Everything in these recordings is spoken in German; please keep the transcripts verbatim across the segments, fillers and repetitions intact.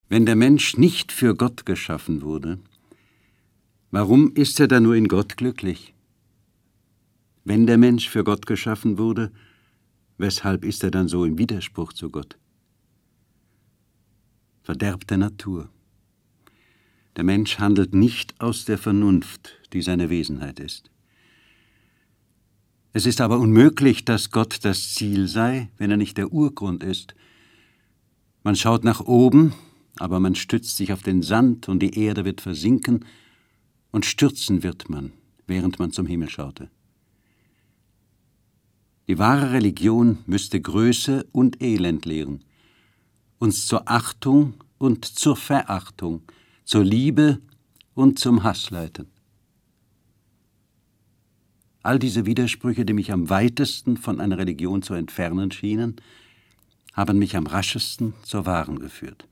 Wenn der Mensch nicht für Gott geschaffen wurde, warum ist er dann nur in Gott glücklich? Wenn der Mensch für Gott geschaffen wurde, weshalb ist er dann so im Widerspruch zu Gott? Verderb der Natur. Der Mensch handelt nicht aus der Vernunft, die seine Wesenheit ist. Es ist aber unmöglich, dass Gott das Ziel sei, wenn er nicht der Urgrund ist. Man schaut nach oben, aber man stützt sich auf den Sand und die Erde wird versinken und stürzen wird man, während man zum Himmel schaute. Die wahre Religion müsste Größe und Elend lehren, uns zur Achtung und zur Verachtung, zur Liebe und zum Hass leiten. All diese Widersprüche, die mich am weitesten von einer Religion zu entfernen schienen, haben mich am raschesten zur wahren geführt.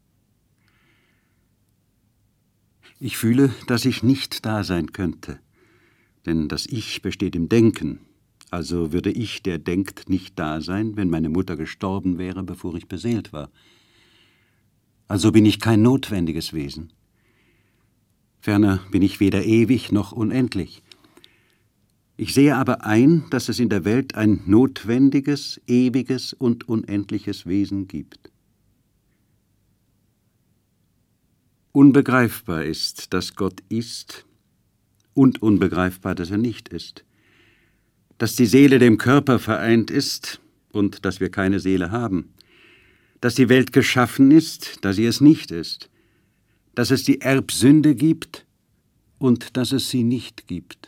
Ich fühle, dass ich nicht da sein könnte, denn das Ich besteht im Denken. Also würde ich, der denkt, nicht da sein, wenn meine Mutter gestorben wäre, bevor ich beseelt war. Also bin ich kein notwendiges Wesen. Ferner bin ich weder ewig noch unendlich. Ich sehe aber ein, dass es in der Welt ein notwendiges, ewiges und unendliches Wesen gibt. Unbegreifbar ist, dass Gott ist, und unbegreifbar, dass er nicht ist. Dass die Seele dem Körper vereint ist und dass wir keine Seele haben. Dass die Welt geschaffen ist, da sie es nicht ist. Dass es die Erbsünde gibt und dass es sie nicht gibt.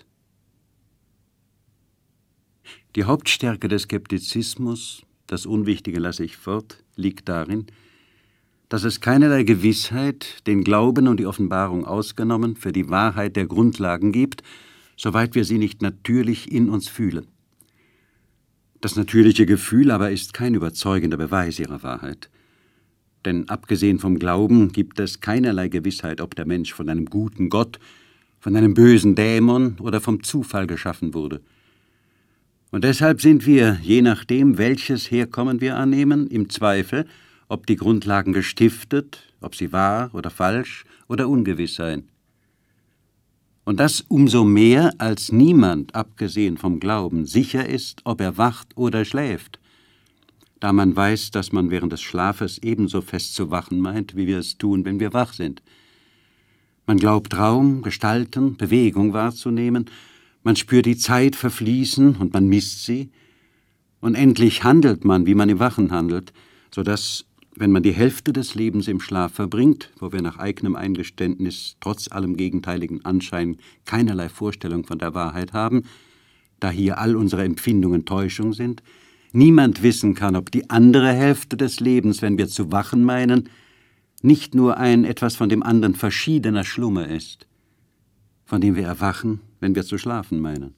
Die Hauptstärke des Skeptizismus, das Unwichtige lasse ich fort, liegt darin, dass es keinerlei Gewissheit, den Glauben und die Offenbarung ausgenommen, für die Wahrheit der Grundlagen gibt, soweit wir sie nicht natürlich in uns fühlen. Das natürliche Gefühl aber ist kein überzeugender Beweis ihrer Wahrheit. Denn abgesehen vom Glauben gibt es keinerlei Gewissheit, ob der Mensch von einem guten Gott, von einem bösen Dämon oder vom Zufall geschaffen wurde. Und deshalb sind wir, je nachdem, welches Herkommen wir annehmen, im Zweifel, ob die Grundlagen gestiftet, ob sie wahr oder falsch oder ungewiss seien. Und das umso mehr, als niemand, abgesehen vom Glauben, sicher ist, ob er wacht oder schläft, da man weiß, dass man während des Schlafes ebenso fest zu wachen meint, wie wir es tun, wenn wir wach sind. Man glaubt Raum, Gestalten, Bewegung wahrzunehmen, man spürt die Zeit verfließen und man misst sie, und endlich handelt man, wie man im Wachen handelt, so dass, wenn man die Hälfte des Lebens im Schlaf verbringt, wo wir nach eigenem Eingeständnis trotz allem gegenteiligen Anschein keinerlei Vorstellung von der Wahrheit haben, da hier all unsere Empfindungen Täuschung sind, niemand wissen kann, ob die andere Hälfte des Lebens, wenn wir zu wachen meinen, nicht nur ein etwas von dem anderen verschiedener Schlummer ist, von dem wir erwachen, wenn wir zu schlafen meinen.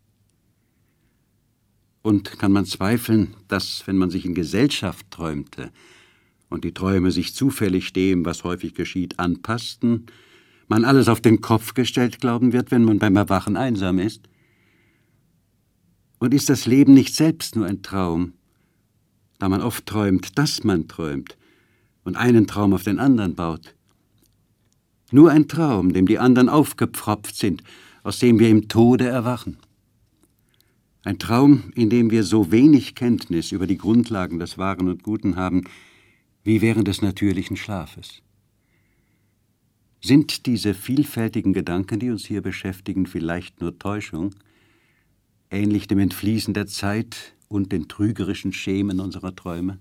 Und kann man zweifeln, dass, wenn man sich in Gesellschaft träumte und die Träume sich zufällig dem, was häufig geschieht, anpassten, man alles auf den Kopf gestellt glauben wird, wenn man beim Erwachen einsam ist? Und ist das Leben nicht selbst nur ein Traum, da man oft träumt, dass man träumt und einen Traum auf den anderen baut? Nur ein Traum, dem die anderen aufgepfropft sind, aus dem wir im Tode erwachen. Ein Traum, in dem wir so wenig Kenntnis über die Grundlagen des Wahren und Guten haben, wie während des natürlichen Schlafes. Sind diese vielfältigen Gedanken, die uns hier beschäftigen, vielleicht nur Täuschung, ähnlich dem Entfließen der Zeit und den trügerischen Schemen unserer Träume?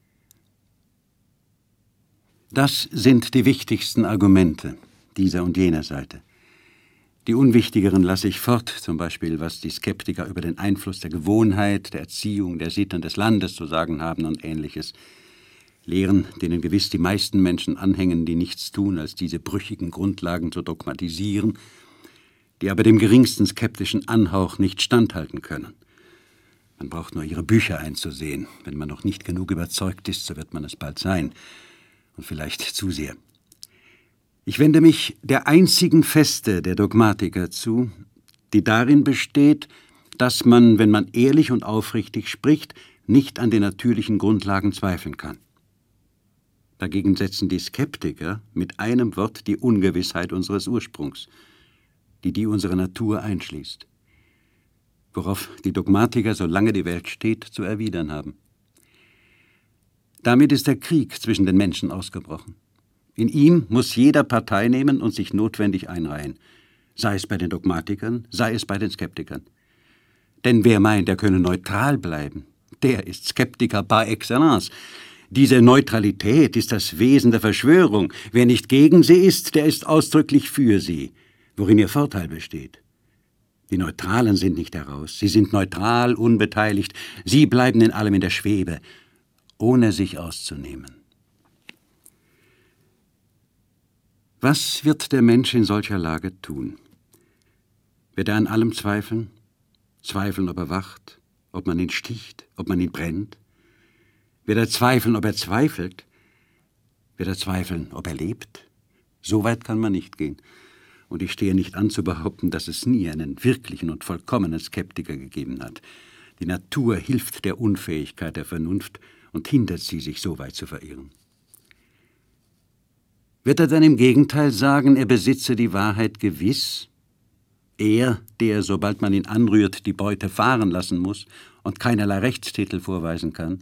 Das sind die wichtigsten Argumente dieser und jener Seite. Die unwichtigeren lasse ich fort, zum Beispiel was die Skeptiker über den Einfluss der Gewohnheit, der Erziehung, der Sitten des Landes zu sagen haben und Ähnliches. Lehren, denen gewiss die meisten Menschen anhängen, die nichts tun, als diese brüchigen Grundlagen zu dogmatisieren, die aber dem geringsten skeptischen Anhauch nicht standhalten können. Man braucht nur ihre Bücher einzusehen. Wenn man noch nicht genug überzeugt ist, so wird man es bald sein. Und vielleicht zu sehr. Ich wende mich der einzigen Feste der Dogmatiker zu, die darin besteht, dass man, wenn man ehrlich und aufrichtig spricht, nicht an den natürlichen Grundlagen zweifeln kann. Dagegen setzen die Skeptiker mit einem Wort die Ungewissheit unseres Ursprungs, die die unserer Natur einschließt, worauf die Dogmatiker, solange die Welt steht, zu erwidern haben. Damit ist der Krieg zwischen den Menschen ausgebrochen. In ihm muss jeder Partei nehmen und sich notwendig einreihen, sei es bei den Dogmatikern, sei es bei den Skeptikern. Denn wer meint, er könne neutral bleiben, der ist Skeptiker par excellence. Diese Neutralität ist das Wesen der Verschwörung. Wer nicht gegen sie ist, der ist ausdrücklich für sie, worin ihr Vorteil besteht. Die Neutralen sind nicht heraus, sie sind neutral, unbeteiligt, sie bleiben in allem in der Schwebe, ohne sich auszunehmen. Was wird der Mensch in solcher Lage tun? Wird er an allem zweifeln? Zweifeln, ob er wacht, ob man ihn sticht, ob man ihn brennt? Wird er zweifeln, ob er zweifelt? Wird er zweifeln, ob er lebt? So weit kann man nicht gehen. Und ich stehe nicht an zu behaupten, dass es nie einen wirklichen und vollkommenen Skeptiker gegeben hat. Die Natur hilft der Unfähigkeit der Vernunft und hindert sie, sich so weit zu verirren. Wird er dann im Gegenteil sagen, er besitze die Wahrheit gewiss? Er, der, sobald man ihn anrührt, die Beute fahren lassen muss und keinerlei Rechtstitel vorweisen kann?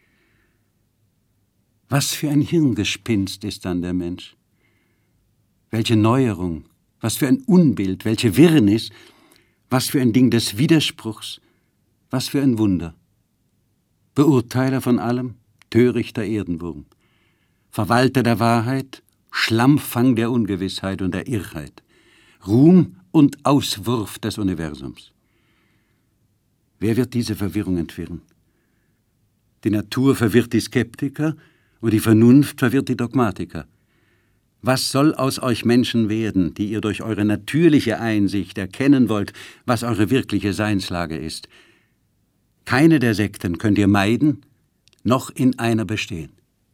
Was für ein Hirngespinst ist dann der Mensch? Welche Neuerung, was für ein Unbild, welche Wirrnis, was für ein Ding des Widerspruchs, was für ein Wunder. Beurteiler von allem, törichter Erdenwurm, Verwalter der Wahrheit, Schlammfang der Ungewissheit und der Irrheit, Ruhm und Auswurf des Universums. Wer wird diese Verwirrung entwirren? Die Natur verwirrt die Skeptiker und die Vernunft verwirrt die Dogmatiker. Was soll aus euch Menschen werden, die ihr durch eure natürliche Einsicht erkennen wollt, was eure wirkliche Seinslage ist? Keine der Sekten könnt ihr meiden, noch in einer bestehen.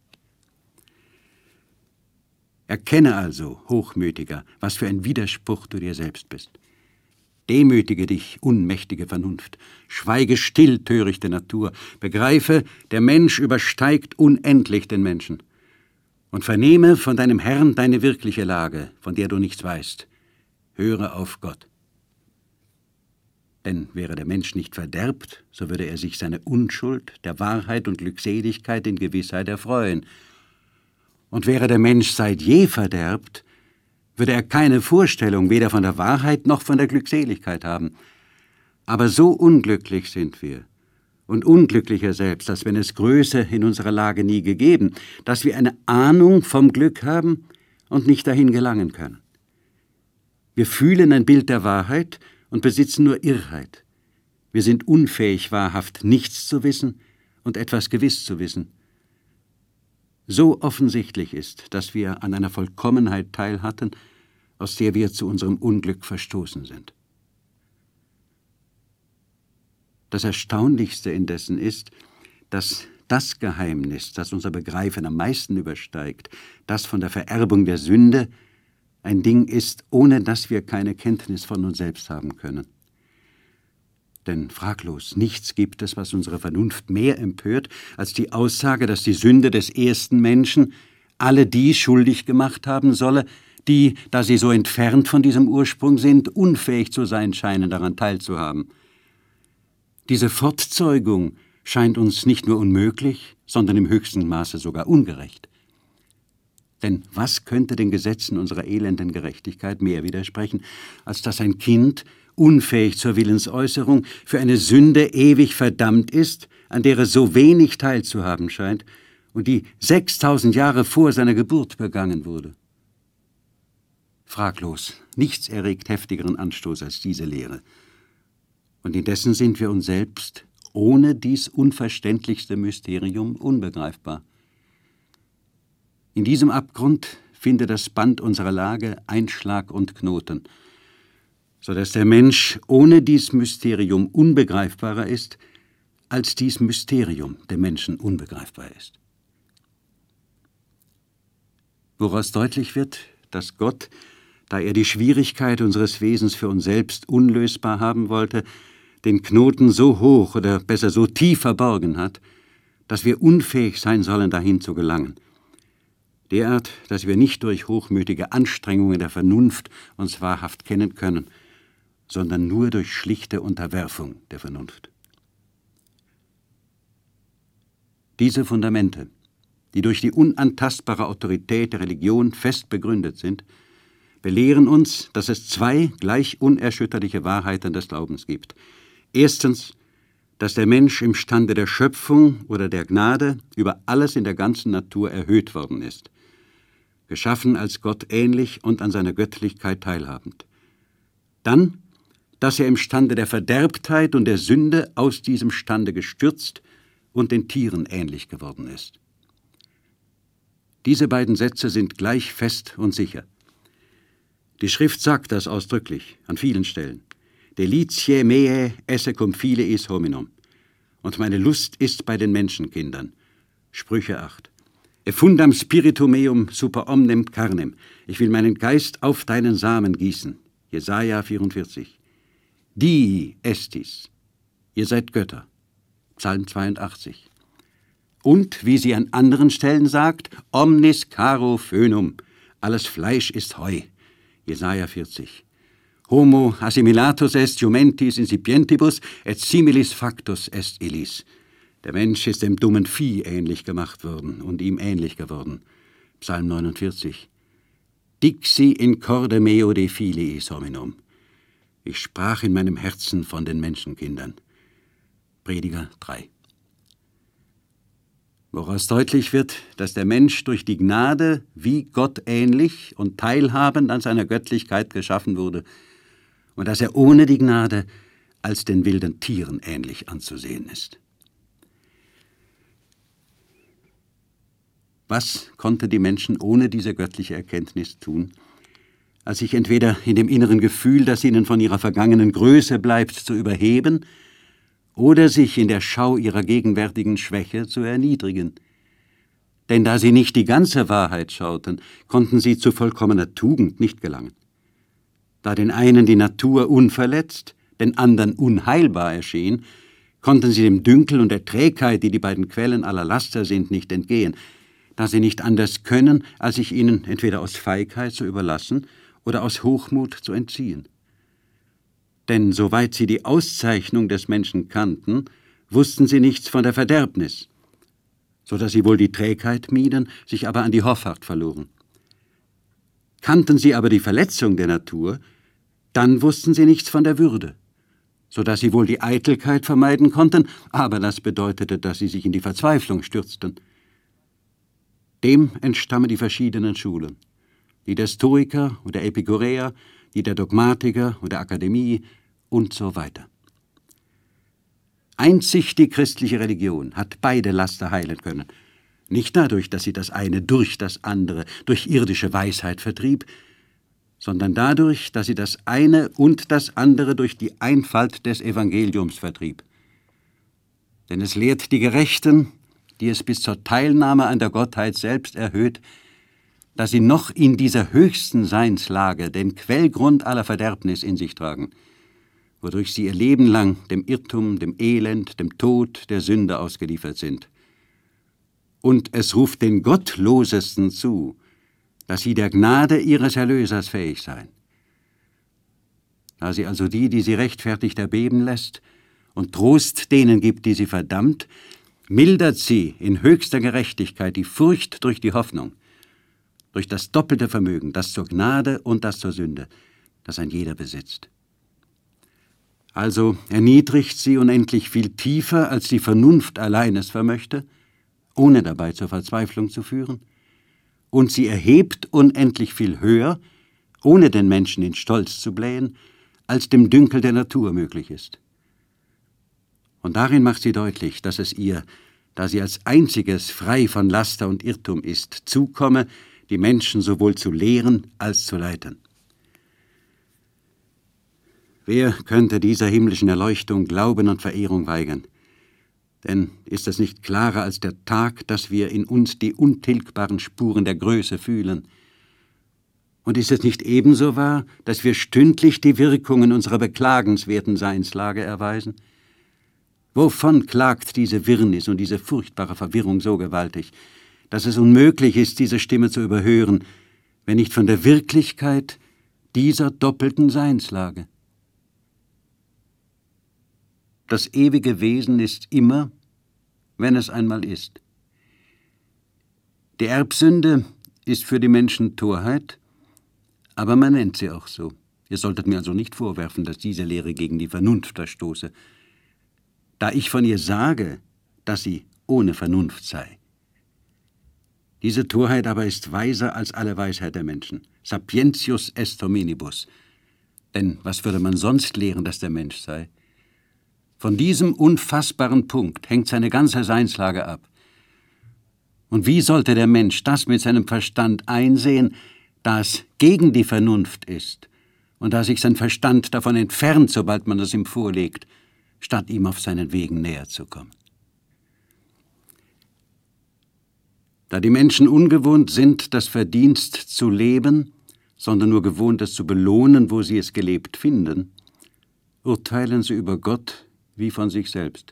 Erkenne also, Hochmütiger, was für ein Widerspruch du dir selbst bist. Demütige dich, unmächtige Vernunft. Schweige still, törichte Natur. Begreife, der Mensch übersteigt unendlich den Menschen. Und vernehme von deinem Herrn deine wirkliche Lage, von der du nichts weißt. Höre auf Gott. Denn wäre der Mensch nicht verderbt, so würde er sich seiner Unschuld, der Wahrheit und Glückseligkeit in Gewissheit erfreuen. Und wäre der Mensch seit je verderbt, würde er keine Vorstellung weder von der Wahrheit noch von der Glückseligkeit haben. Aber so unglücklich sind wir und unglücklicher selbst, als wenn es Größe in unserer Lage nie gegeben, dass wir eine Ahnung vom Glück haben und nicht dahin gelangen können. Wir fühlen ein Bild der Wahrheit und besitzen nur Irrheit. Wir sind unfähig, wahrhaft nichts zu wissen und etwas gewiss zu wissen. So offensichtlich ist, dass wir an einer Vollkommenheit teilhatten, aus der wir zu unserem Unglück verstoßen sind. Das Erstaunlichste indessen ist, dass das Geheimnis, das unser Begreifen am meisten übersteigt, das von der Vererbung der Sünde, ein Ding ist, ohne dass wir keine Kenntnis von uns selbst haben können. Denn fraglos, nichts gibt es, was unsere Vernunft mehr empört, als die Aussage, dass die Sünde des ersten Menschen alle die schuldig gemacht haben solle, die, da sie so entfernt von diesem Ursprung sind, unfähig zu sein scheinen, daran teilzuhaben. Diese Fortzeugung scheint uns nicht nur unmöglich, sondern im höchsten Maße sogar ungerecht. Denn was könnte den Gesetzen unserer elenden Gerechtigkeit mehr widersprechen, als dass ein Kind, unfähig zur Willensäußerung, für eine Sünde ewig verdammt ist, an der es so wenig teilzuhaben scheint und die sechstausend Jahre vor seiner Geburt begangen wurde? Fraglos, nichts erregt heftigeren Anstoß als diese Lehre. Und indessen sind wir uns selbst ohne dies unverständlichste Mysterium unbegreifbar. In diesem Abgrund finde das Band unserer Lage Einschlag und Knoten, so dass der Mensch ohne dies Mysterium unbegreifbarer ist, als dies Mysterium der Menschen unbegreifbar ist. Woraus deutlich wird, dass Gott, da er die Schwierigkeit unseres Wesens für uns selbst unlösbar haben wollte, den Knoten so hoch oder besser so tief verborgen hat, dass wir unfähig sein sollen, dahin zu gelangen. derart, dass wir nicht durch hochmütige Anstrengungen der Vernunft uns wahrhaft kennen können, sondern nur durch schlichte Unterwerfung der Vernunft. Diese Fundamente, die durch die unantastbare Autorität der Religion fest begründet sind, belehren uns, dass es zwei gleich unerschütterliche Wahrheiten des Glaubens gibt. Erstens, dass der Mensch imstande der Schöpfung oder der Gnade über alles in der ganzen Natur erhöht worden ist, geschaffen als Gott ähnlich und an seiner Göttlichkeit teilhabend. Dann, dass er imstande der Verderbtheit und der Sünde aus diesem Stande gestürzt und den Tieren ähnlich geworden ist. Diese beiden Sätze sind gleich fest und sicher. Die Schrift sagt das ausdrücklich, an vielen Stellen. Delitiae meae esse cum filiis hominum. Und meine Lust ist bei den Menschenkindern. Sprüche acht. Effundam spiritu meum super omnem carnem. Ich will meinen Geist auf deinen Samen gießen. Jesaja vierundvierzig. Die estis. Ihr seid Götter. Psalm zweiundachtzig. Und, wie sie an anderen Stellen sagt, omnis caro phönum. Alles Fleisch ist Heu. Jesaja vierzig. Homo assimilatus est jumentis incipientibus et similis factus est illis. Der Mensch ist dem dummen Vieh ähnlich gemacht worden und ihm ähnlich geworden. Psalm neunundvierzig. Dixi in corde meo de filiis hominum. Ich sprach in meinem Herzen von den Menschenkindern. Prediger drei. Woraus deutlich wird, dass der Mensch durch die Gnade wie Gott ähnlich und teilhabend an seiner Göttlichkeit geschaffen wurde und dass er ohne die Gnade als den wilden Tieren ähnlich anzusehen ist. Was konnte die Menschen ohne diese göttliche Erkenntnis tun, als sich entweder in dem inneren Gefühl, das ihnen von ihrer vergangenen Größe bleibt, zu überheben, oder sich in der Schau ihrer gegenwärtigen Schwäche zu erniedrigen? Denn da sie nicht die ganze Wahrheit schauten, konnten sie zu vollkommener Tugend nicht gelangen. Da den einen die Natur unverletzt, den anderen unheilbar erschien, konnten sie dem Dünkel und der Trägheit, die die beiden Quellen aller Laster sind, nicht entgehen, da sie nicht anders können, als sich ihnen entweder aus Feigheit zu überlassen oder aus Hochmut zu entziehen. Denn soweit sie die Auszeichnung des Menschen kannten, wussten sie nichts von der Verderbnis, so dass sie wohl die Trägheit mieden, sich aber an die Hoffart verloren. Kannten sie aber die Verletzung der Natur, dann wussten sie nichts von der Würde, so dass sie wohl die Eitelkeit vermeiden konnten, aber das bedeutete, dass sie sich in die Verzweiflung stürzten. Dem entstammen die verschiedenen Schulen, die der Stoiker und der Epikureer, die der Dogmatiker und der Akademie und so weiter. Einzig die christliche Religion hat beide Laster heilen können. Nicht dadurch, dass sie das eine durch das andere, durch irdische Weisheit vertrieb, sondern dadurch, dass sie das eine und das andere durch die Einfalt des Evangeliums vertrieb. Denn es lehrt die Gerechten, die es bis zur Teilnahme an der Gottheit selbst erhöht, dass sie noch in dieser höchsten Seinslage den Quellgrund aller Verderbnis in sich tragen, wodurch sie ihr Leben lang dem Irrtum, dem Elend, dem Tod, der Sünde ausgeliefert sind. Und es ruft den Gottlosesten zu, dass sie der Gnade ihres Erlösers fähig seien. Da sie also die, die sie rechtfertigt, erbeben lässt und Trost denen gibt, die sie verdammt, mildert sie in höchster Gerechtigkeit die Furcht durch die Hoffnung, durch das doppelte Vermögen, das zur Gnade und das zur Sünde, das ein jeder besitzt. Also erniedrigt sie unendlich viel tiefer, als die Vernunft allein es vermöchte, ohne dabei zur Verzweiflung zu führen, und sie erhebt unendlich viel höher, ohne den Menschen in Stolz zu blähen, als dem Dünkel der Natur möglich ist. Und darin macht sie deutlich, dass es ihr, da sie als einziges frei von Laster und Irrtum ist, zukomme, die Menschen sowohl zu lehren als zu leiten. Wer könnte dieser himmlischen Erleuchtung Glauben und Verehrung weigern? Denn ist es nicht klarer als der Tag, dass wir in uns die untilgbaren Spuren der Größe fühlen? Und ist es nicht ebenso wahr, dass wir stündlich die Wirkungen unserer beklagenswerten Seinslage erweisen? Wovon klagt diese Wirrnis und diese furchtbare Verwirrung so gewaltig? dass es unmöglich ist, diese Stimme zu überhören, wenn nicht von der Wirklichkeit dieser doppelten Seinslage. Das ewige Wesen ist immer, wenn es einmal ist. Die Erbsünde ist für die Menschen Torheit, aber man nennt sie auch so. Ihr solltet mir also nicht vorwerfen, dass diese Lehre gegen die Vernunft verstoße, da ich von ihr sage, dass sie ohne Vernunft sei. Diese Torheit aber ist weiser als alle Weisheit der Menschen. Sapientius est hominibus. Denn was würde man sonst lehren, dass der Mensch sei? Von diesem unfassbaren Punkt hängt seine ganze Seinslage ab. Und wie sollte der Mensch das mit seinem Verstand einsehen, da es gegen die Vernunft ist und da sich sein Verstand davon entfernt, sobald man es ihm vorlegt, statt ihm auf seinen Wegen näher zu kommen? Da die Menschen ungewohnt sind, das Verdienst zu leben, sondern nur gewohnt, es zu belohnen, wo sie es gelebt finden, urteilen sie über Gott wie von sich selbst.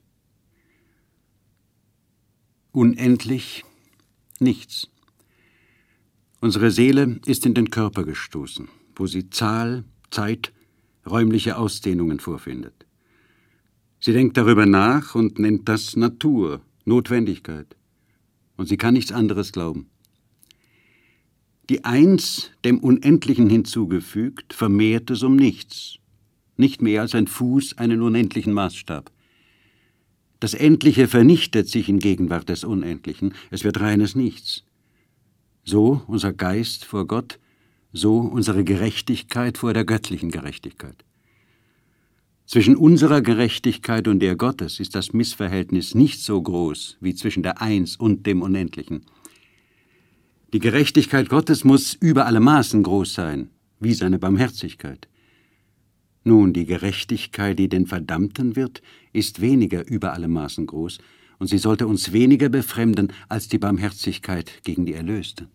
Unendlich nichts. Unsere Seele ist in den Körper gestoßen, wo sie Zahl, Zeit, räumliche Ausdehnungen vorfindet. Sie denkt darüber nach und nennt das Natur, Notwendigkeit. Und sie kann nichts anderes glauben. Die Eins, dem Unendlichen hinzugefügt, vermehrt es um nichts. Nicht mehr als ein Fuß einen unendlichen Maßstab. Das Endliche vernichtet sich in Gegenwart des Unendlichen. Es wird reines Nichts. So unser Geist vor Gott, so unsere Gerechtigkeit vor der göttlichen Gerechtigkeit. Zwischen unserer Gerechtigkeit und der Gottes ist das Missverhältnis nicht so groß wie zwischen der Eins und dem Unendlichen. Die Gerechtigkeit Gottes muss über alle Maßen groß sein, wie seine Barmherzigkeit. Nun, die Gerechtigkeit, die den Verdammten wird, ist weniger über alle Maßen groß, und sie sollte uns weniger befremden als die Barmherzigkeit gegen die Erlösten.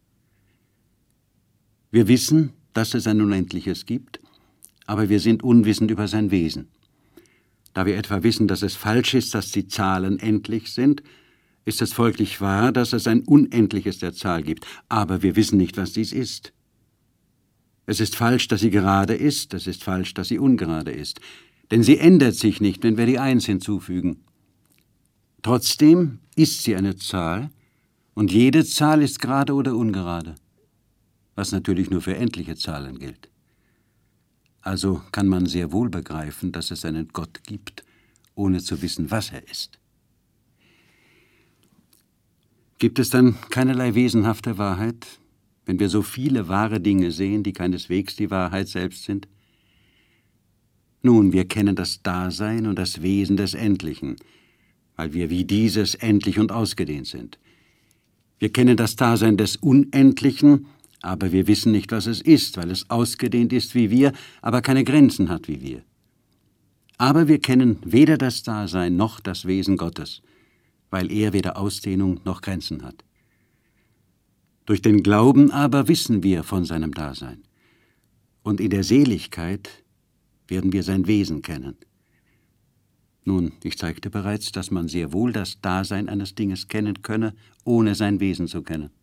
Wir wissen, dass es ein Unendliches gibt, aber wir sind unwissend über sein Wesen. Da wir etwa wissen, dass es falsch ist, dass die Zahlen endlich sind, ist es folglich wahr, dass es ein Unendliches der Zahl gibt, aber wir wissen nicht, was dies ist. Es ist falsch, dass sie gerade ist, es ist falsch, dass sie ungerade ist, denn sie ändert sich nicht, wenn wir die Eins hinzufügen. Trotzdem ist sie eine Zahl, und jede Zahl ist gerade oder ungerade, was natürlich nur für endliche Zahlen gilt. Also kann man sehr wohl begreifen, dass es einen Gott gibt, ohne zu wissen, was er ist. Gibt es dann keinerlei wesenhafte Wahrheit, wenn wir so viele wahre Dinge sehen, die keineswegs die Wahrheit selbst sind? Nun, wir kennen das Dasein und das Wesen des Endlichen, weil wir wie dieses endlich und ausgedehnt sind. Wir kennen das Dasein des Unendlichen, aber wir wissen nicht, was es ist, weil es ausgedehnt ist wie wir, aber keine Grenzen hat wie wir. Aber wir kennen weder das Dasein noch das Wesen Gottes, weil er weder Ausdehnung noch Grenzen hat. Durch den Glauben aber wissen wir von seinem Dasein. Und in der Seligkeit werden wir sein Wesen kennen. Nun, ich zeigte bereits, dass man sehr wohl das Dasein eines Dinges kennen könne, ohne sein Wesen zu kennen.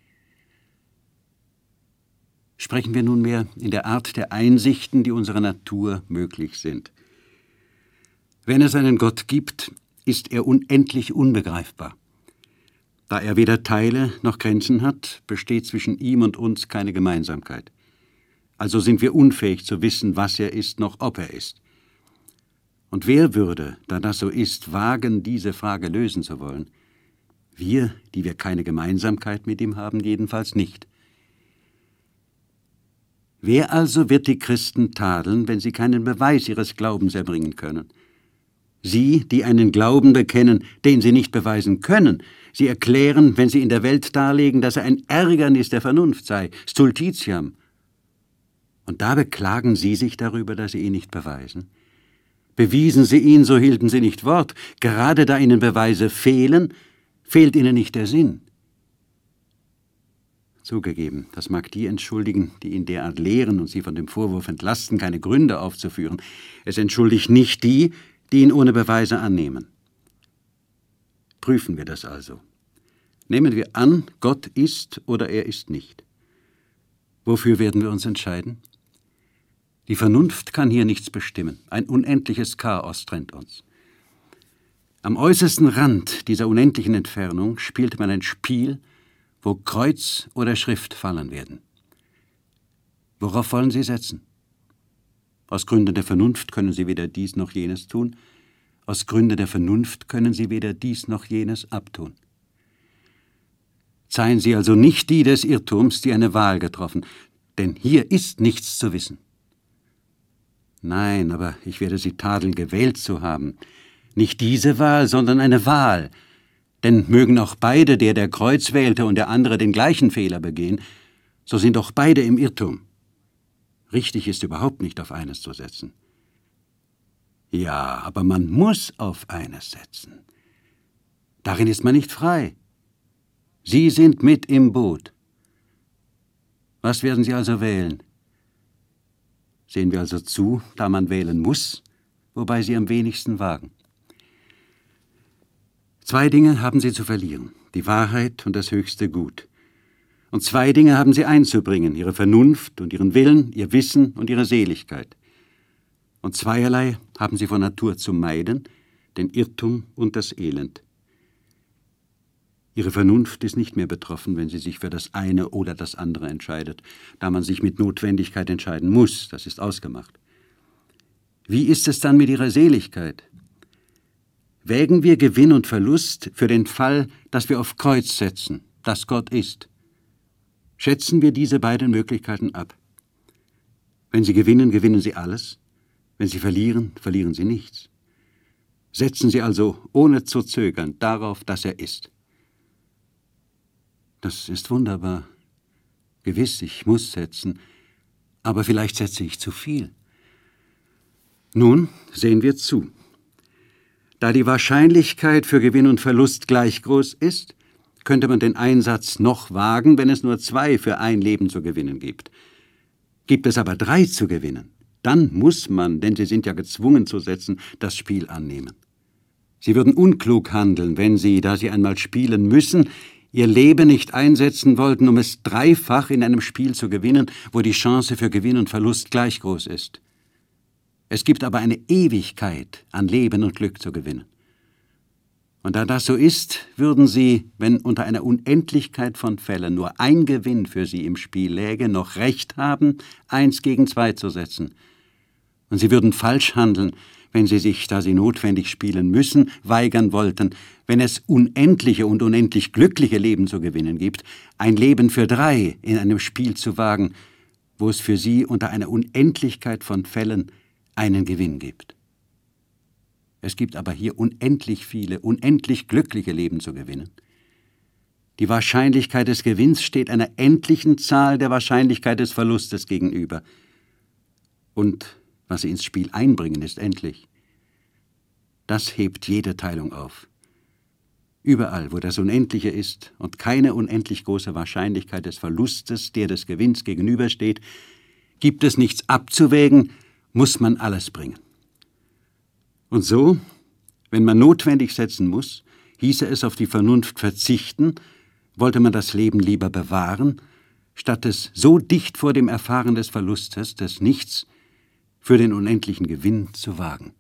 Sprechen wir nunmehr in der Art der Einsichten, die unserer Natur möglich sind. Wenn es einen Gott gibt, ist er unendlich unbegreifbar. Da er weder Teile noch Grenzen hat, besteht zwischen ihm und uns keine Gemeinsamkeit. Also sind wir unfähig zu wissen, was er ist, noch ob er ist. Und wer würde, da das so ist, wagen, diese Frage lösen zu wollen? Wir, die wir keine Gemeinsamkeit mit ihm haben, jedenfalls nicht. Wer also wird die Christen tadeln, wenn sie keinen Beweis ihres Glaubens erbringen können? Sie, die einen Glauben bekennen, den sie nicht beweisen können. Sie erklären, wenn sie in der Welt darlegen, dass er ein Ärgernis der Vernunft sei, Stultitiam. Und da beklagen sie sich darüber, dass sie ihn nicht beweisen. Bewiesen sie ihn, so hielten sie nicht Wort. Gerade da ihnen Beweise fehlen, fehlt ihnen nicht der Sinn. Zugegeben, das mag die entschuldigen, die ihn derart lehren und sie von dem Vorwurf entlasten, keine Gründe aufzuführen. Es entschuldigt nicht die, die ihn ohne Beweise annehmen. Prüfen wir das also. Nehmen wir an, Gott ist oder er ist nicht. Wofür werden wir uns entscheiden? Die Vernunft kann hier nichts bestimmen. Ein unendliches Chaos trennt uns. Am äußersten Rand dieser unendlichen Entfernung spielt man ein Spiel, wo Kreuz oder Schrift fallen werden. Worauf wollen Sie setzen? Aus Gründen der Vernunft können Sie weder dies noch jenes tun. Aus Gründen der Vernunft können Sie weder dies noch jenes abtun. Seien Sie also nicht die des Irrtums, die eine Wahl getroffen, denn hier ist nichts zu wissen. Nein, aber ich werde Sie tadeln, gewählt zu haben. Nicht diese Wahl, sondern eine Wahl. Denn mögen auch beide, der der Kreuz wählte und der andere, den gleichen Fehler begehen, so sind auch beide im Irrtum. Richtig ist überhaupt nicht auf eines zu setzen. Ja, aber man muss auf eines setzen. Darin ist man nicht frei. Sie sind mit im Boot. Was werden Sie also wählen? Sehen wir also zu, da man wählen muss, wobei Sie am wenigsten wagen. Zwei Dinge haben Sie zu verlieren, die Wahrheit und das höchste Gut. Und zwei Dinge haben Sie einzubringen, Ihre Vernunft und Ihren Willen, Ihr Wissen und Ihre Seligkeit. Und zweierlei haben Sie von Natur zu meiden, den Irrtum und das Elend. Ihre Vernunft ist nicht mehr betroffen, wenn sie sich für das eine oder das andere entscheidet, da man sich mit Notwendigkeit entscheiden muss, das ist ausgemacht. Wie ist es dann mit Ihrer Seligkeit? Wägen wir Gewinn und Verlust für den Fall, dass wir auf Kreuz setzen, dass Gott ist. Schätzen wir diese beiden Möglichkeiten ab. Wenn Sie gewinnen, gewinnen Sie alles. Wenn Sie verlieren, verlieren Sie nichts. Setzen Sie also ohne zu zögern darauf, dass er ist. Das ist wunderbar. Gewiss, ich muss setzen, aber vielleicht setze ich zu viel. Nun sehen wir zu. Da die Wahrscheinlichkeit für Gewinn und Verlust gleich groß ist, könnte man den Einsatz noch wagen, wenn es nur zwei für ein Leben zu gewinnen gibt. Gibt es aber drei zu gewinnen, dann muss man, denn Sie sind ja gezwungen zu setzen, das Spiel annehmen. Sie würden unklug handeln, wenn Sie, da Sie einmal spielen müssen, Ihr Leben nicht einsetzen wollten, um es dreifach in einem Spiel zu gewinnen, wo die Chance für Gewinn und Verlust gleich groß ist. Es gibt aber eine Ewigkeit an Leben und Glück zu gewinnen. Und da das so ist, würden Sie, wenn unter einer Unendlichkeit von Fällen nur ein Gewinn für Sie im Spiel läge, noch Recht haben, eins gegen zwei zu setzen. Und Sie würden falsch handeln, wenn Sie sich, da Sie notwendig spielen müssen, weigern wollten, wenn es unendliche und unendlich glückliche Leben zu gewinnen gibt, ein Leben für drei in einem Spiel zu wagen, wo es für Sie unter einer Unendlichkeit von Fällen einen Gewinn gibt. Es gibt aber hier unendlich viele, unendlich glückliche Leben zu gewinnen. Die Wahrscheinlichkeit des Gewinns steht einer endlichen Zahl der Wahrscheinlichkeit des Verlustes gegenüber. Und was Sie ins Spiel einbringen, ist endlich. Das hebt jede Teilung auf. Überall, wo das Unendliche ist und keine unendlich große Wahrscheinlichkeit des Verlustes, der des Gewinns gegenübersteht, gibt es nichts abzuwägen, muss man alles bringen. Und so, wenn man notwendig setzen muss, hieße es auf die Vernunft verzichten, wollte man das Leben lieber bewahren, statt es so dicht vor dem Erfahren des Verlustes, des Nichts, für den unendlichen Gewinn zu wagen.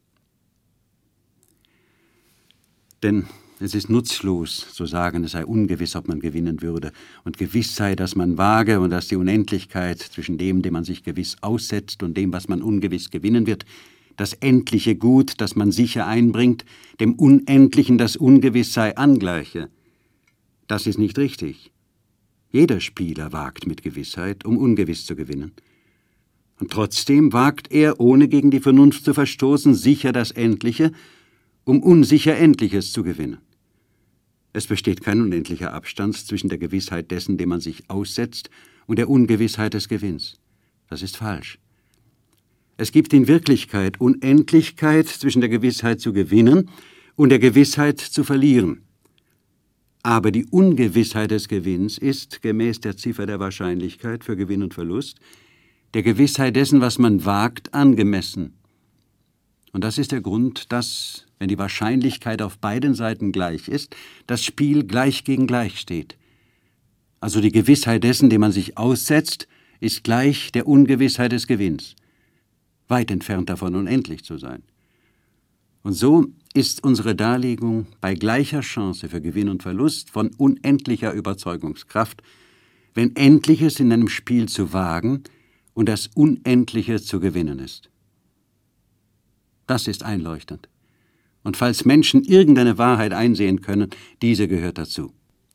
Denn es ist nutzlos zu sagen, es sei ungewiss, ob man gewinnen würde, und gewiss sei, dass man wage und dass die Unendlichkeit zwischen dem, dem man sich gewiss aussetzt, und dem, was man ungewiss gewinnen wird, das endliche Gut, das man sicher einbringt, dem Unendlichen, das ungewiss sei, angleiche. Das ist nicht richtig. Jeder Spieler wagt mit Gewissheit, um ungewiss zu gewinnen. Und trotzdem wagt er, ohne gegen die Vernunft zu verstoßen, sicher das Endliche, um unsicher Endliches zu gewinnen. Es besteht kein unendlicher Abstand zwischen der Gewissheit dessen, dem man sich aussetzt, und der Ungewissheit des Gewinns. Das ist falsch. Es gibt in Wirklichkeit Unendlichkeit zwischen der Gewissheit zu gewinnen und der Gewissheit zu verlieren. Aber die Ungewissheit des Gewinns ist, gemäß der Ziffer der Wahrscheinlichkeit für Gewinn und Verlust, der Gewissheit dessen, was man wagt, angemessen. Und das ist der Grund, dass, wenn die Wahrscheinlichkeit auf beiden Seiten gleich ist, das Spiel gleich gegen gleich steht. Also die Gewissheit dessen, dem man sich aussetzt, ist gleich der Ungewissheit des Gewinns. Weit entfernt davon, unendlich zu sein. Und so ist unsere Darlegung bei gleicher Chance für Gewinn und Verlust von unendlicher Überzeugungskraft, wenn Endliches in einem Spiel zu wagen und das Unendliche zu gewinnen ist. Das ist einleuchtend. Und falls Menschen irgendeine Wahrheit einsehen können, diese gehört dazu.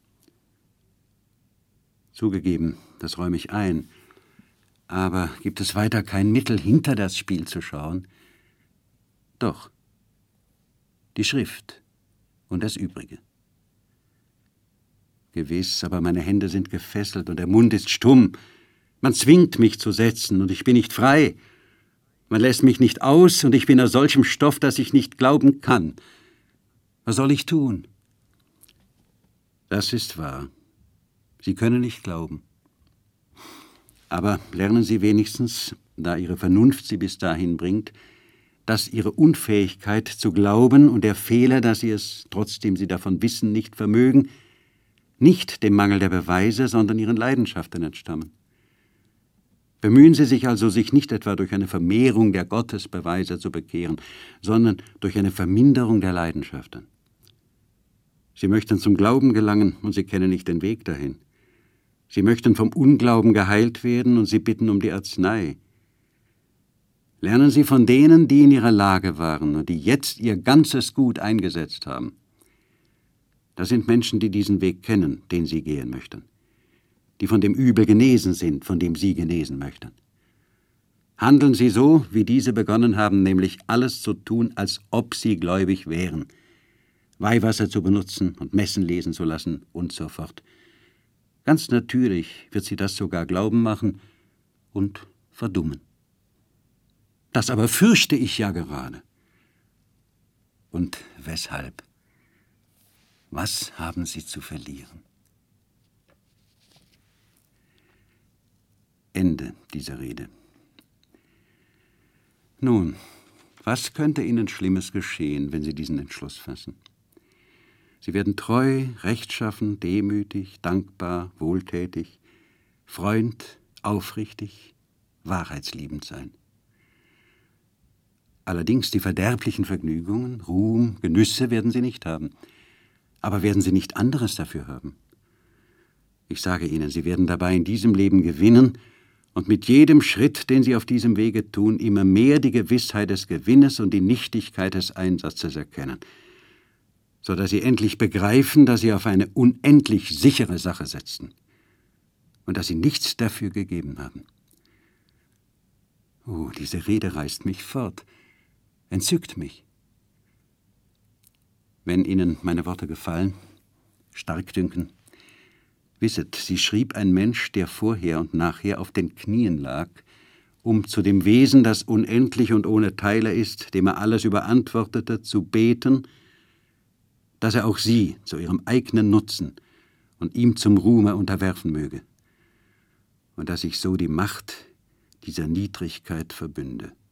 Zugegeben, das räume ich ein. Aber gibt es weiter kein Mittel, hinter das Spiel zu schauen? Doch. Die Schrift und das Übrige. Gewiss, aber meine Hände sind gefesselt und der Mund ist stumm. Man zwingt mich zu setzen und ich bin nicht frei. Man lässt mich nicht aus und ich bin aus solchem Stoff, dass ich nicht glauben kann. Was soll ich tun? Das ist wahr. Sie können nicht glauben. Aber lernen Sie wenigstens, da Ihre Vernunft Sie bis dahin bringt, dass Ihre Unfähigkeit zu glauben und der Fehler, dass Sie es, trotzdem Sie davon wissen, nicht vermögen, nicht dem Mangel der Beweise, sondern Ihren Leidenschaften entstammen. Bemühen Sie sich also, sich nicht etwa durch eine Vermehrung der Gottesbeweise zu bekehren, sondern durch eine Verminderung der Leidenschaften. Sie möchten zum Glauben gelangen und Sie kennen nicht den Weg dahin. Sie möchten vom Unglauben geheilt werden und Sie bitten um die Arznei. Lernen Sie von denen, die in Ihrer Lage waren und die jetzt ihr ganzes Gut eingesetzt haben. Das sind Menschen, die diesen Weg kennen, den Sie gehen möchten. Die von dem Übel genesen sind, von dem Sie genesen möchten. Handeln Sie so, wie diese begonnen haben, nämlich alles zu tun, als ob Sie gläubig wären. Weihwasser zu benutzen und Messen lesen zu lassen und so fort. Ganz natürlich wird Sie das sogar glauben machen und verdummen. Das aber fürchte ich ja gerade. Und weshalb? Was haben Sie zu verlieren? Ende dieser Rede. Nun, was könnte Ihnen Schlimmes geschehen, wenn Sie diesen Entschluss fassen? Sie werden treu, rechtschaffen, demütig, dankbar, wohltätig, Freund, aufrichtig, wahrheitsliebend sein. Allerdings die verderblichen Vergnügungen, Ruhm, Genüsse werden Sie nicht haben. Aber werden Sie nicht anderes dafür haben? Ich sage Ihnen, Sie werden dabei in diesem Leben gewinnen und mit jedem Schritt, den Sie auf diesem Wege tun, immer mehr die Gewissheit des Gewinnes und die Nichtigkeit des Einsatzes erkennen, so dass Sie endlich begreifen, dass Sie auf eine unendlich sichere Sache setzten und dass Sie nichts dafür gegeben haben. Oh, diese Rede reißt mich fort, entzückt mich. Wenn Ihnen meine Worte gefallen, stark dünken, wisset, sie schrieb ein Mensch, der vorher und nachher auf den Knien lag, um zu dem Wesen, das unendlich und ohne Teiler ist, dem er alles überantwortete, zu beten, dass er auch sie zu ihrem eigenen Nutzen und ihm zum Ruhme unterwerfen möge und dass sich so die Macht dieser Niedrigkeit verbünde.